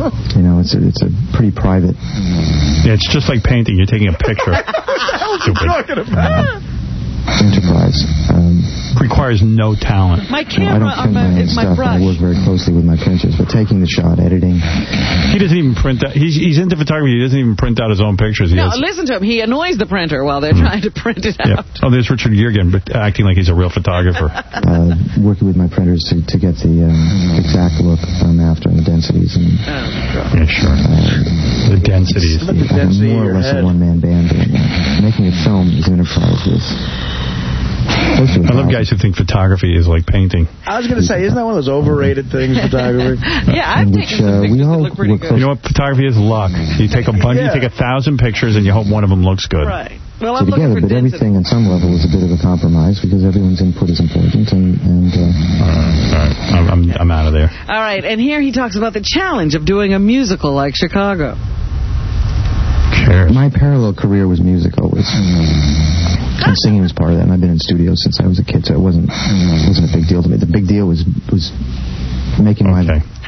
You know, it's a pretty private. Yeah, it's just like painting. You're taking a picture. Stupid. Enterprise. Requires no talent. My I camera don't print my own is my stuff. brush. I work very closely with my printers, but taking the shot, editing. He doesn't even print out. He's into photography. He doesn't even print out his own pictures. No, listen to him. He annoys the printer while they're trying to print it out. Oh, there's Richard Gere again, but acting like he's a real photographer. Working with my printers to get the exact look I'm after and the densities. And, yeah, sure. The densities. I'm more or less a one-man band doing that. Making a film is an enterprise. I love guys who think photography is like painting. I was going to say, isn't that one of those overrated things, photography? Yeah, I've taken some pictures that look pretty good. You know what? Photography is luck. You take a bunch, you take 1,000 pictures, and you hope one of them looks good. Right. Well, so together, but everything on some level is a bit of a compromise because everyone's input is important. All right. I'm out of there. All right, and here he talks about the challenge of doing a musical like Chicago. My parallel career was musical. And singing was part of that, and I've been in studios since I was a kid, so it wasn't a big deal to me. The big deal was making my...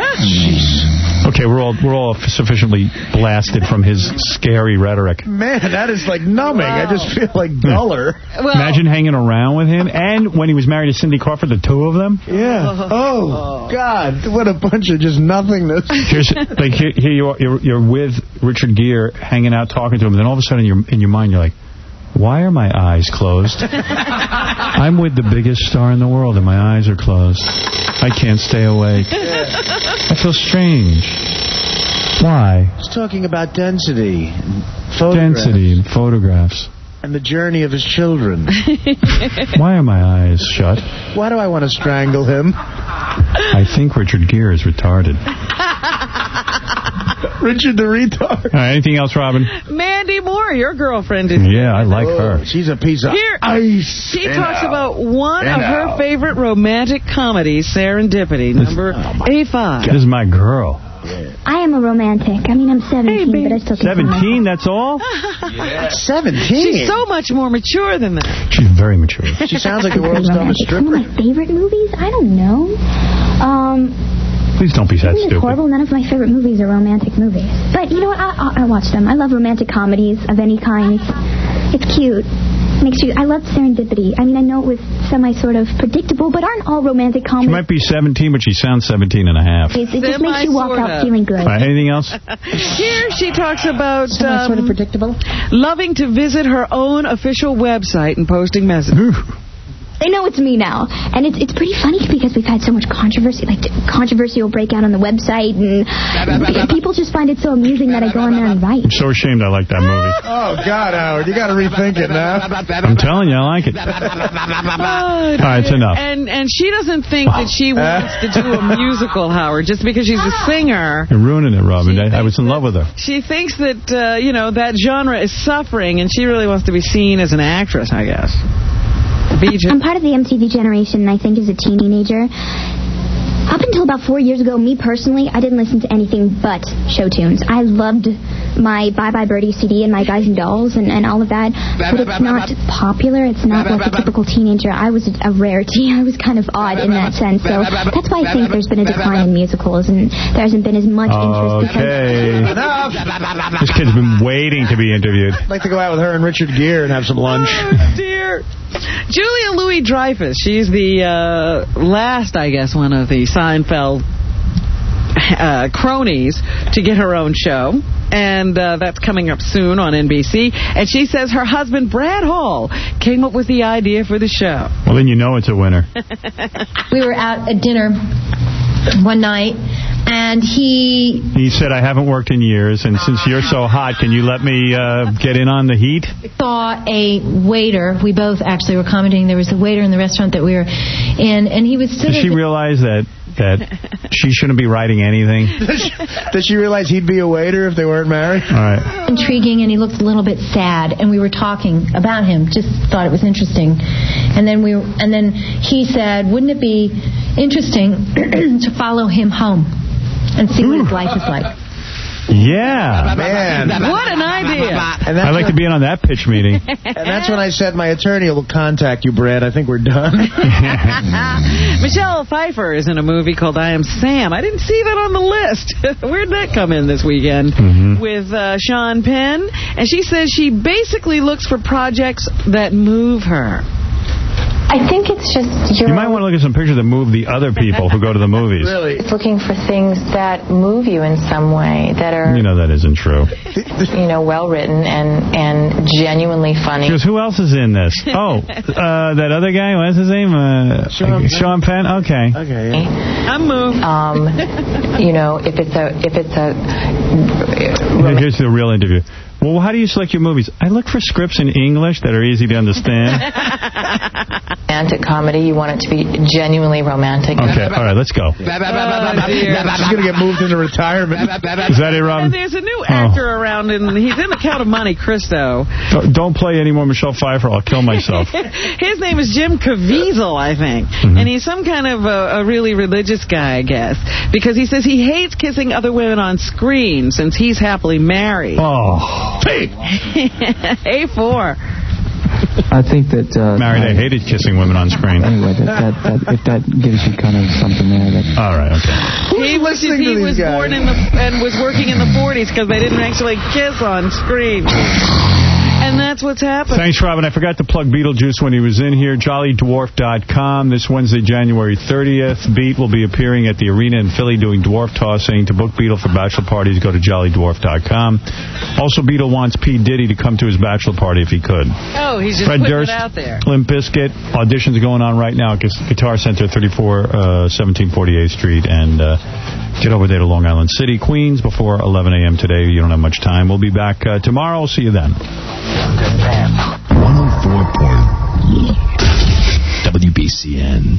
Okay, we're all sufficiently blasted from his scary rhetoric. Man, that is like numbing. Wow. I just feel like duller. Well, imagine hanging around with him, and when he was married to Cindy Crawford, the two of them. Yeah. Oh God, what a bunch of just nothingness. Here you are, you're with Richard Gere, hanging out, talking to him, and then all of a sudden, in your mind, you're like, why are my eyes closed? I'm with the biggest star in the world, and my eyes are closed. I can't stay awake. I feel strange. Why? He's talking about density. Density and photographs. And the journey of his children. Why are my eyes shut? Why do I want to strangle him? I think Richard Gere is retarded. Richard the retard. All right, anything else, Robin? Mandy Moore, your girlfriend is... Yeah, I like her. She's a piece of ice. She talks about one of her favorite romantic comedies, Serendipity, number 85. This is my girl. I am a romantic. I mean, I'm 17, but I still can 17, that's all? Yeah. 17? She's so much more mature than that. She's very mature. She sounds like the world's dumbest stripper. Some of my favorite movies? I don't know. Please don't be that stupid. Horrible. None of my favorite movies are romantic movies. But you know what? I watch them. I love romantic comedies of any kind. It's cute. I love Serendipity. I mean, I know it was sort of predictable, but aren't all romantic comedies? She might be 17, but she sounds 17 and a half. It just makes you walk out feeling good. All right, anything else? Here she talks about sort of predictable. Loving to visit her own official website and posting messages. They know it's me now. And it's pretty funny because we've had so much controversy. Like, controversy will break out on the website, and people just find it so amusing that I go on there and write. I'm so ashamed I like that movie. Oh, God, Howard, you got to rethink it now. I'm telling you, I like it. All right, it's enough. And she doesn't think that she wants to do a musical, Howard, just because she's a singer. You're ruining it, Robin. I was in love with her. She thinks that, that genre is suffering, and she really wants to be seen as an actress, I guess. I'm part of the MTV generation, and I think as a teenager, up until about 4 years ago, me personally, I didn't listen to anything but show tunes. I loved my Bye Bye Birdie CD and my Guys and Dolls and all of that, but it's not popular. It's not like a typical teenager. I was a rarity. I was kind of odd in that sense. So that's why I think there's been a decline in musicals, and there hasn't been as much interest. Okay. This kid's been waiting to be interviewed. I'd like to go out with her and Richard Gere and have some lunch. Oh, dear. Julia Louis-Dreyfus. She's the last, I guess, one of the Seinfeld cronies to get her own show. And that's coming up soon on NBC. And she says her husband, Brad Hall, came up with the idea for the show. Well, then you know it's a winner. We were out at dinner one night, and he said, I haven't worked in years, and since you're so hot, can you let me get in on the heat? Saw a waiter. We both actually were commenting. There was a waiter in the restaurant that we were in, and he was sitting... Did she realize that she shouldn't be writing anything? Did she realize he'd be a waiter if they weren't married? All right. Intriguing, and he looked a little bit sad, and we were talking about him. Just thought it was interesting. And then he said, wouldn't it be interesting to follow him home and see what his life is like? Yeah. Man. What an idea. And I'd like to be in on that pitch meeting. And that's when I said my attorney will contact you, Brad. I think we're done. Michelle Pfeiffer is in a movie called I Am Sam. I didn't see that on the list. Where'd that come in this weekend? With Sean Penn. And she says she basically looks for projects that move her. I think it's just You might want to look at some pictures that move the other people who go to the movies. Really? It's looking for things that move you in some way, that are, You know that isn't true. well written and genuinely funny. She goes, who else is in this? Oh, that other guy. What's his name? Sean Penn. Okay. Okay. Yeah. I'm moved. If it's a Here's the real interview. Well, how do you select your movies? I look for scripts in English that are easy to understand. romantic comedy, you want it to be genuinely romantic. Okay, all right, let's go. She's going to get moved into retirement. Is that it, Robin? And there's a new actor around, and he's in The Count of Monte Cristo. Don't play any more Michelle Pfeiffer. I'll kill myself. His name is Jim Caviezel, I think. And he's some kind of a really religious guy, I guess. Because he says he hates kissing other women on screen since he's happily married. Oh. A4. I think that... Married, I hated kissing women on screen. Anyway, if that gives you kind of something there... All right, okay. He was born in and was working in the 40s because they didn't actually kiss on screen. And that's what's happened. Thanks, Robin. I forgot to plug Beetlejuice when he was in here. JollyDwarf.com. This Wednesday, January 30th. Beat will be appearing at the arena in Philly doing dwarf tossing. To book Beetle for bachelor parties, go to JollyDwarf.com. Also, Beetle wants P. Diddy to come to his bachelor party if he could. Oh, he's just Fred putting Durst, it out there. Limp Bizkit. Auditions going on right now at Guitar Center, 1748th Street. And get over there to Long Island City, Queens, before 11 a.m. today. You don't have much time. We'll be back tomorrow. I'll see you then. 104. WBCN.